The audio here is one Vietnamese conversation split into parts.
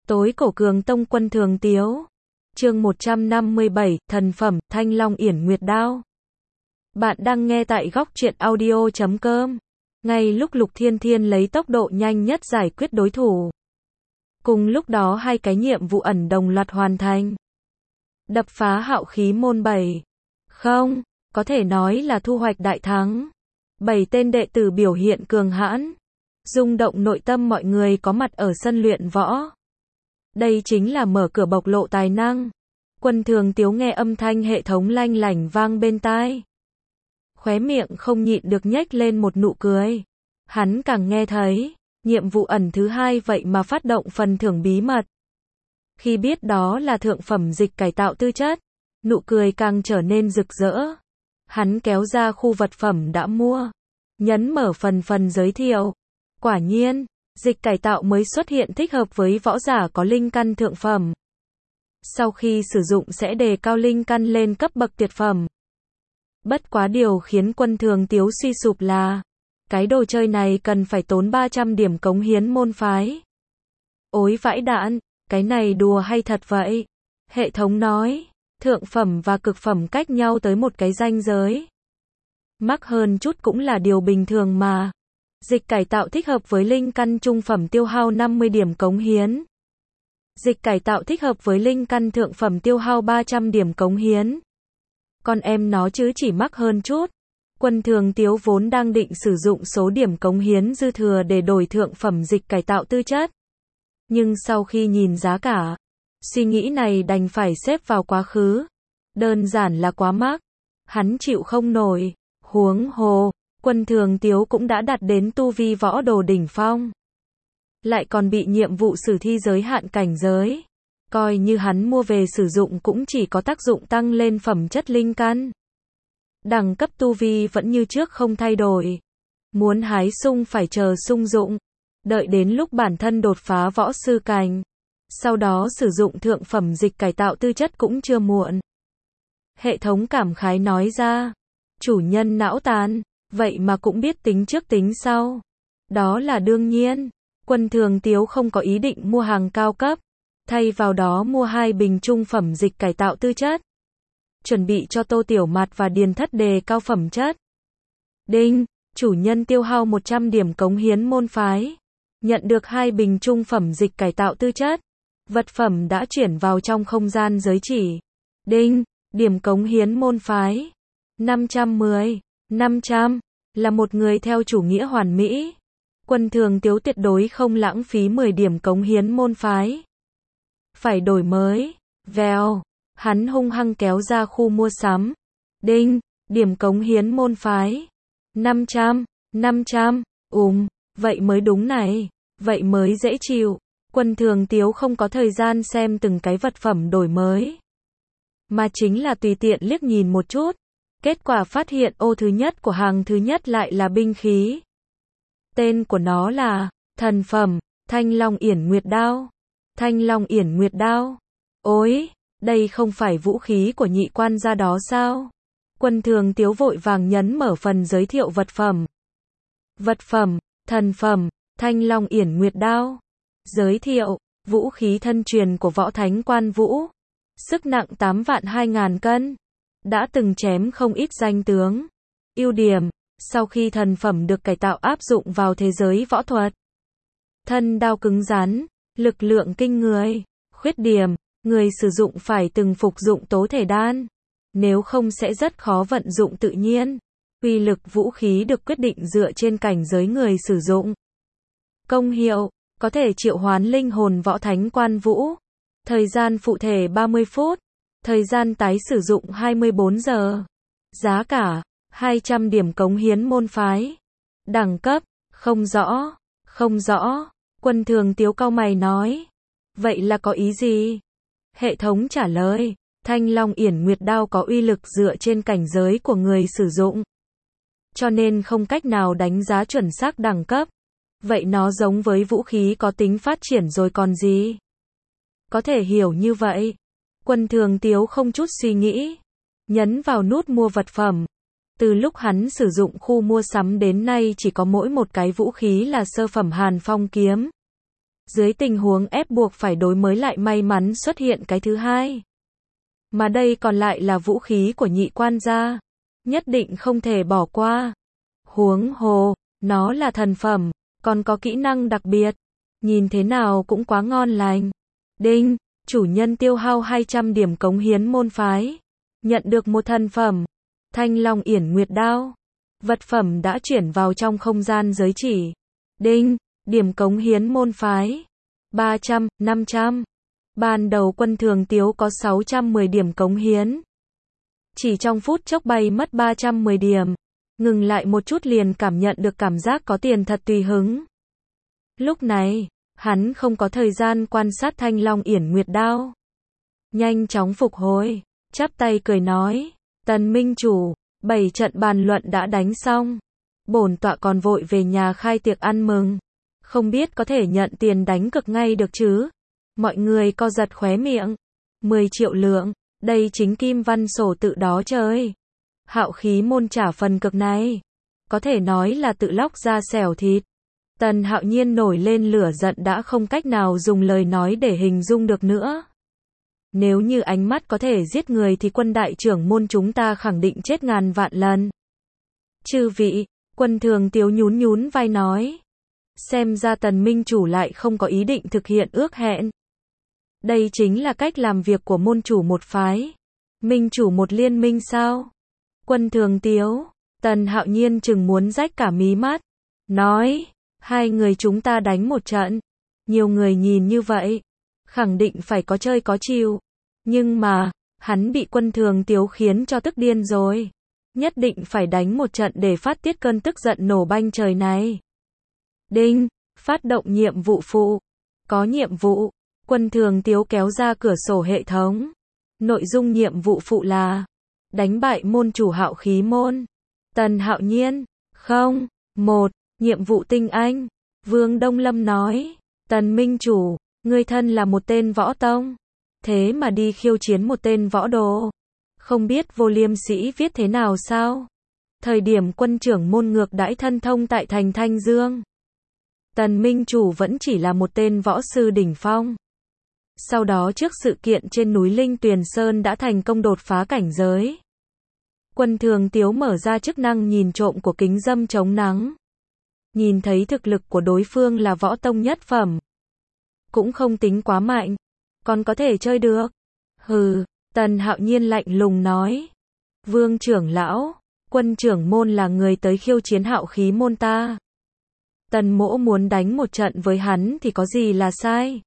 Tối cổ cường tông quân thường tiếu. Chương 157, thần phẩm, Thanh Long Yển Nguyệt Đao. Bạn đang nghe tại góc truyện audio.com. Ngay lúc Lục Thiên Thiên lấy tốc độ nhanh nhất giải quyết đối thủ. Cùng lúc đó hai cái nhiệm vụ ẩn đồng loạt hoàn thành. Đập phá hạo khí môn 7. Không, có thể nói là thu hoạch đại thắng. 7 tên đệ tử biểu hiện cường hãn, rung động nội tâm mọi người có mặt ở sân luyện võ. Đây chính là mở cửa bộc lộ tài năng. Quân Thường Tiếu nghe âm thanh hệ thống lanh lảnh vang bên tai. Khóe miệng không nhịn được nhếch lên một nụ cười. Hắn càng nghe thấy, nhiệm vụ ẩn thứ 2 vậy mà phát động phần thưởng bí mật. Khi biết đó là thượng phẩm dịch cải tạo tư chất, nụ cười càng trở nên rực rỡ. Hắn kéo ra khu vật phẩm đã mua, nhấn mở phần giới thiệu. Quả nhiên, dịch cải tạo mới xuất hiện thích hợp với võ giả có linh căn thượng phẩm. Sau khi sử dụng sẽ đề cao linh căn lên cấp bậc tuyệt phẩm. Bất quá điều khiến Quân Thường Tiếu suy sụp là, cái đồ chơi này cần phải tốn 300 điểm cống hiến môn phái. Ối vãi đạn, cái này đùa hay thật vậy? Hệ thống nói, thượng phẩm và cực phẩm cách nhau tới một cái ranh giới. Mắc hơn chút cũng là điều bình thường mà. Dịch cải tạo thích hợp với linh căn trung phẩm tiêu hao 50 điểm cống hiến. Dịch cải tạo thích hợp với linh căn thượng phẩm tiêu hao 300 điểm cống hiến. Con em nó chứ chỉ mắc hơn chút. Quân Thường Tiếu vốn đang định sử dụng số điểm cống hiến dư thừa để đổi thượng phẩm dịch cải tạo tư chất. Nhưng sau khi nhìn giá cả, suy nghĩ này đành phải xếp vào quá khứ. Đơn giản là quá mắc. Hắn chịu không nổi. Huống hồ, Quân Thường Tiếu cũng đã đạt đến tu vi võ đồ đỉnh phong. Lại còn bị nhiệm vụ sử thi giới hạn cảnh giới. Coi như hắn mua về sử dụng cũng chỉ có tác dụng tăng lên phẩm chất linh căn. Đẳng cấp tu vi vẫn như trước không thay đổi. Muốn hái sung phải chờ sung dụng. Đợi đến lúc bản thân đột phá võ sư cảnh. Sau đó sử dụng thượng phẩm dịch cải tạo tư chất cũng chưa muộn. Hệ thống cảm khái nói ra. Chủ nhân não tàn, vậy mà cũng biết tính trước tính sau. Đó là đương nhiên. Quân Thường Tiếu không có ý định mua hàng cao cấp. Thay vào đó mua 2 bình trung phẩm dịch cải tạo tư chất. Chuẩn bị cho Tô Tiểu Mạt và Điền Thất đề cao phẩm chất. Đinh, chủ nhân tiêu hao 100 điểm cống hiến môn phái. Nhận được 2 bình trung phẩm dịch cải tạo tư chất. Vật phẩm đã chuyển vào trong không gian giới chỉ. Đinh, điểm cống hiến môn phái. 510, 500, là một người theo chủ nghĩa hoàn mỹ. Quân Thường Tiếu tuyệt đối không lãng phí 10 điểm cống hiến môn phái. Phải đổi mới. Vèo, hắn hung hăng kéo ra khu mua sắm. Đinh, điểm cống hiến môn phái. 500, 500, vậy mới đúng này. Vậy mới dễ chịu. Quân Thường Tiếu không có thời gian xem từng cái vật phẩm đổi mới. Mà chính là tùy tiện liếc nhìn một chút. Kết quả phát hiện ô thứ nhất của hàng thứ nhất lại là binh khí. Tên của nó là thần phẩm, Thanh Long Yển Nguyệt Đao. Thanh Long Yển Nguyệt Đao. Ôi, đây không phải vũ khí của nhị quan gia đó sao? Quân Thường Tiếu vội vàng nhấn mở phần giới thiệu vật phẩm. Vật phẩm, thần phẩm, Thanh Long Yển Nguyệt Đao. Giới thiệu, vũ khí thân truyền của võ thánh Quan Vũ. Sức nặng 8.200.000 cân. Đã từng chém không ít danh tướng. Ưu điểm, sau khi thần phẩm được cải tạo áp dụng vào thế giới võ thuật. Thân đao cứng rắn, lực lượng kinh người. Khuyết điểm, người sử dụng phải từng phục dụng tố thể đan. Nếu không sẽ rất khó vận dụng tự nhiên. Uy lực vũ khí được quyết định dựa trên cảnh giới người sử dụng. Công hiệu, có thể triệu hoán linh hồn võ thánh Quan Vũ. Thời gian phụ thể 30 phút. Thời gian tái sử dụng 24 giờ. Giá cả, 200 điểm cống hiến môn phái. Đẳng cấp, không rõ. Không rõ. Quân Thường Tiếu cau mày nói. Vậy là có ý gì? Hệ thống trả lời. Thanh Long Yển Nguyệt Đao có uy lực dựa trên cảnh giới của người sử dụng. Cho nên không cách nào đánh giá chuẩn xác đẳng cấp. Vậy nó giống với vũ khí có tính phát triển rồi còn gì? Có thể hiểu như vậy. Quân Thường Tiếu không chút suy nghĩ. Nhấn vào nút mua vật phẩm. Từ lúc hắn sử dụng khu mua sắm đến nay chỉ có mỗi một cái vũ khí là sơ phẩm Hàn Phong kiếm. Dưới tình huống ép buộc phải đối mới lại may mắn xuất hiện cái thứ hai. Mà đây còn lại là vũ khí của nhị quan gia. Nhất định không thể bỏ qua. Huống hồ, nó là thần phẩm, còn có kỹ năng đặc biệt. Nhìn thế nào cũng quá ngon lành. Đinh, chủ nhân tiêu hao 200 điểm cống hiến môn phái. Nhận được một thần phẩm. Thanh Long Yển Nguyệt Đao. Vật phẩm đã chuyển vào trong không gian giới chỉ. Đinh, điểm cống hiến môn phái. 300, 500. Ban đầu Quân Thường Tiếu có 610 điểm cống hiến. Chỉ trong phút chốc bay mất 310 điểm. Ngừng lại một chút liền cảm nhận được cảm giác có tiền thật tùy hứng. Lúc này, hắn không có thời gian quan sát Thanh Long Yển Nguyệt Đao. Nhanh chóng phục hồi, chắp tay cười nói, Tần Minh Chủ, 7 trận bàn luận đã đánh xong. Bổn tọa còn vội về nhà khai tiệc ăn mừng. Không biết có thể nhận tiền đánh cược ngay được chứ? Mọi người co giật khóe miệng. 10 triệu lượng, đây chính kim văn sổ tự đó trời. Hạo khí môn trả phần cực này. Có thể nói là tự lóc ra xẻo thịt. Tần Hạo Nhiên nổi lên lửa giận đã không cách nào dùng lời nói để hình dung được nữa. Nếu như ánh mắt có thể giết người thì Quân đại trưởng môn chúng ta khẳng định chết ngàn vạn lần. Chư vị, Quân Thường Tiếu nhún nhún vai nói. Xem ra Tần Minh Chủ lại không có ý định thực hiện ước hẹn. Đây chính là cách làm việc của môn chủ một phái. Minh chủ một liên minh sao? Quân Thường Tiếu, Tần Hạo Nhiên chừng muốn rách cả mí mắt. Nói, hai người chúng ta đánh một trận. Nhiều người nhìn như vậy. Khẳng định phải có chơi có chịu. Nhưng mà, hắn bị Quân Thường Tiếu khiến cho tức điên rồi. Nhất định phải đánh một trận để phát tiết cơn tức giận nổ banh trời này. Đinh, phát động nhiệm vụ phụ. Có nhiệm vụ. Quân Thường Tiếu kéo ra cửa sổ hệ thống. Nội dung nhiệm vụ phụ là đánh bại môn chủ Hạo khí môn. Tần Hạo Nhiên. Không. 1. Nhiệm vụ tinh anh. Vương Đông Lâm nói. Tần Minh Chủ, ngươi thân là một tên võ tông. Thế mà đi khiêu chiến một tên võ đồ. Không biết Vô Liêm Sĩ viết thế nào sao? Thời điểm quân trưởng môn ngược đãi thân thông tại thành Thanh Dương. Tần Minh Chủ vẫn chỉ là một tên võ sư đỉnh phong. Sau đó trước sự kiện trên núi Linh Tuyền Sơn đã thành công đột phá cảnh giới. Quân Thường Tiếu mở ra chức năng nhìn trộm của kính dâm chống nắng. Nhìn thấy thực lực của đối phương là võ tông nhất phẩm. Cũng không tính quá mạnh. Còn có thể chơi được. Hừ, Tần Hạo Nhiên lạnh lùng nói. Vương trưởng lão, Quân trưởng môn là người tới khiêu chiến Hạo khí môn ta. Tần mỗ muốn đánh một trận với hắn thì có gì là sai?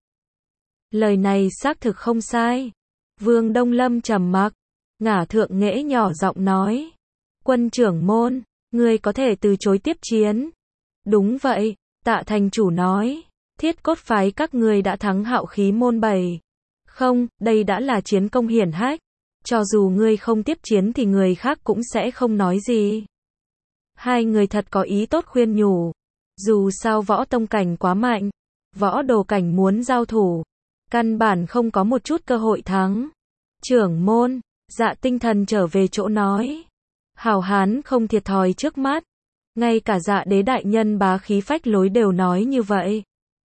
Lời này xác thực không sai. Vương Đông Lâm trầm mặc, ngả thượng nghễ nhỏ giọng nói. Quân trưởng môn, ngươi có thể từ chối tiếp chiến. Đúng vậy, Tạ thành chủ nói. Thiết cốt phái các ngươi đã thắng Hạo khí môn 7. Không, đây đã là chiến công hiển hách. Cho dù ngươi không tiếp chiến thì người khác cũng sẽ không nói gì. Hai người thật có ý tốt khuyên nhủ. Dù sao võ tông cảnh quá mạnh. Võ đồ cảnh muốn giao thủ. Căn bản không có một chút cơ hội thắng. Trưởng môn, Dạ Tinh Thần trở về chỗ nói. Hảo hán không thiệt thòi trước mắt. Ngay cả Dạ Đế đại nhân bá khí phách lối đều nói như vậy.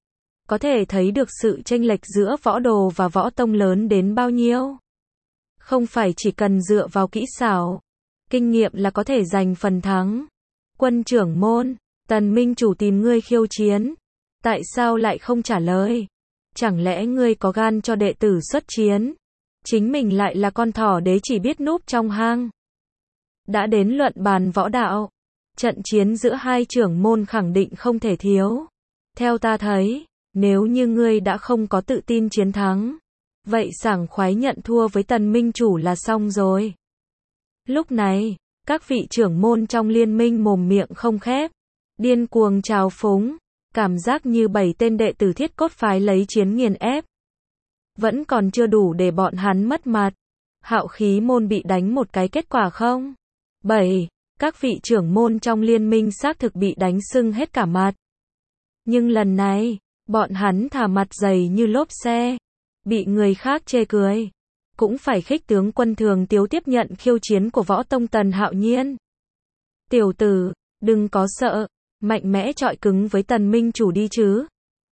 Có thể thấy được sự chênh lệch giữa võ đồ và võ tông lớn đến bao nhiêu. Không phải chỉ cần dựa vào kỹ xảo, kinh nghiệm là có thể giành phần thắng. Quân trưởng môn, Tần Minh Chủ tìm ngươi khiêu chiến. Tại sao lại không trả lời? Chẳng lẽ ngươi có gan cho đệ tử xuất chiến? Chính mình lại là con thỏ đế chỉ biết núp trong hang. Đã đến luận bàn võ đạo. Trận chiến giữa hai trưởng môn khẳng định không thể thiếu. Theo ta thấy, nếu như ngươi đã không có tự tin chiến thắng, vậy sảng khoái nhận thua với Tần Minh Chủ là xong rồi. Lúc này, các vị trưởng môn trong liên minh mồm miệng không khép, điên cuồng trào phúng, cảm giác như 7 tên đệ tử Thiết cốt phái lấy chiến nghiền ép. Vẫn còn chưa đủ để bọn hắn mất mặt. Hạo khí môn bị đánh một cái kết quả không? 7. Các vị trưởng môn trong liên minh xác thực bị đánh sưng hết cả mặt. Nhưng lần này, bọn hắn thả mặt dày như lốp xe. Bị người khác chê cười. Cũng phải khích tướng Quân Thường Tiếu tiếp nhận khiêu chiến của võ tông Tần Hạo Nhiên. Tiểu tử, đừng có sợ. Mạnh mẽ chọi cứng với Tần Minh Chủ đi chứ.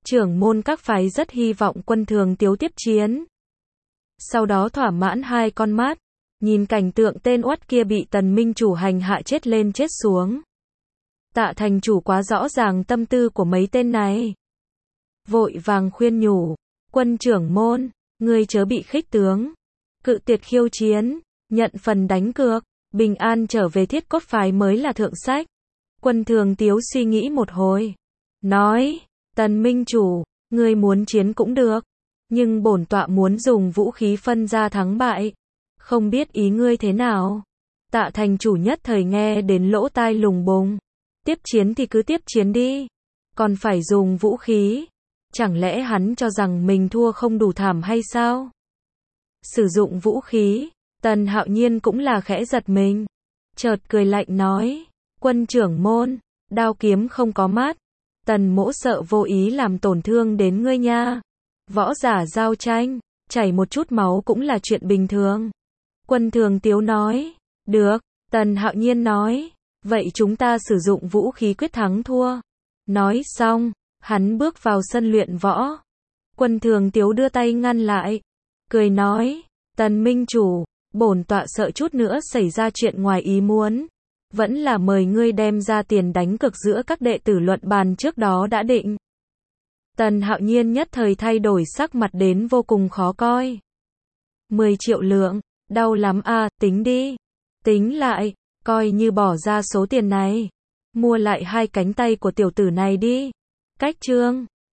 trưởng môn các phái rất hy vọng Quân Thường Tiếu tiếp chiến. Sau đó thỏa mãn hai con mắt, nhìn cảnh tượng tên oắt kia bị Tần Minh Chủ hành hạ chết lên chết xuống. Tạ thành chủ quá rõ ràng tâm tư của mấy tên này. Vội vàng khuyên nhủ, Quân trưởng môn, ngươi chớ bị khích tướng. Cự tuyệt khiêu chiến, nhận phần đánh cược, bình an trở về Thiết Cốt phái mới là thượng sách. Quân Thường Tiếu suy nghĩ một hồi, nói, Tần Minh Chủ, ngươi muốn chiến cũng được, nhưng bổn tọa muốn dùng vũ khí phân ra thắng bại. Không biết ý ngươi thế nào? Tạ thành chủ nhất thời nghe đến lỗ tai lùng bùng. Tiếp chiến thì cứ tiếp chiến đi. Còn phải dùng vũ khí. Chẳng lẽ hắn cho rằng mình thua không đủ thảm hay sao? Sử dụng vũ khí, Tần Hạo Nhiên cũng là khẽ giật mình. Chợt cười lạnh nói, Quân trưởng môn, đao kiếm không có mát. Tần mỗ sợ vô ý làm tổn thương đến ngươi nha. Võ giả giao tranh, chảy một chút máu cũng là chuyện bình thường. Quân Thường Tiếu nói, được. Tần Hạo Nhiên nói, vậy chúng ta sử dụng vũ khí quyết thắng thua. Nói xong, hắn bước vào sân luyện võ. Quân Thường Tiếu đưa tay ngăn lại, cười nói, Tần Minh Chủ, bổn tọa sợ chút nữa xảy ra chuyện ngoài ý muốn. Vẫn là mời ngươi đem ra tiền đánh cược giữa các đệ tử luận bàn trước đó đã định. Tần Hạo Nhiên nhất thời thay đổi sắc mặt đến vô cùng khó coi. 10 triệu lượng, đau lắm à, tính đi. Tính lại, coi như bỏ ra số tiền này. Mua lại hai cánh tay của tiểu tử này đi. Cách chương